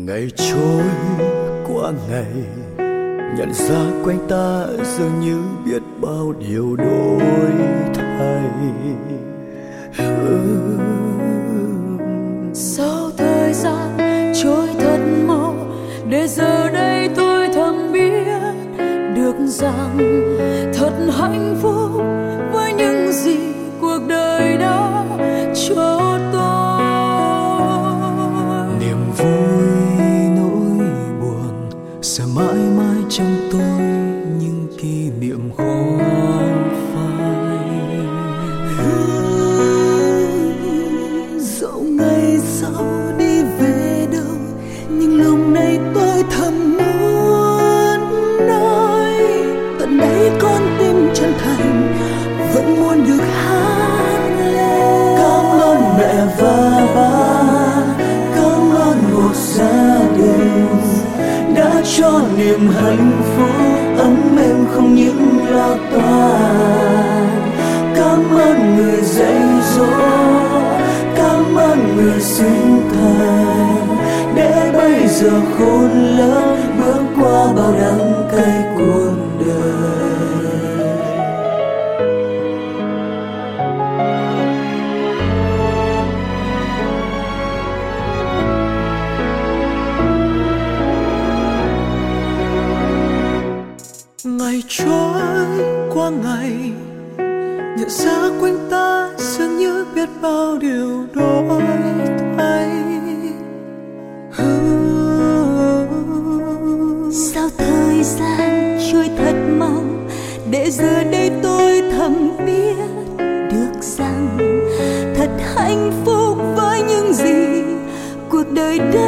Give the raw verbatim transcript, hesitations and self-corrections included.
Ngày trôi qua ngày, nhận ra quanh ta dường như biết bao điều đổi thay. Sao thời gian trôi thật mau, để giờ đây tôi thầm biết được rằng thật hạnh phúc với những gì cuộc đời đã cho tôi. Niềm vui nỗi buồn sẽ mãi mãi trong tôi, những kỷ niệm khó phai. Dẫu ngày sau đi về đâu, nhưng lúc này tôi thầm muốn nói, tận đáy con tim chân thành vẫn muốn được hát lên. Cảm ơn mẹ và ba, cảm ơn một gia đình đã cho niềm hạnh phúc ấm êm không những lo toan. Cảm ơn người dạy dỗ, cảm ơn người sinh thành, để bây giờ khôn lớn bước qua bao đắng cay cuộc đời. Ngày trôi qua ngày, nhận ra quanh ta dường như biết bao điều đổi thay. Sao thời gian trôi thật mau, để giờ đây tôi thầm biết được rằng thật hạnh phúc với những gì cuộc đời đã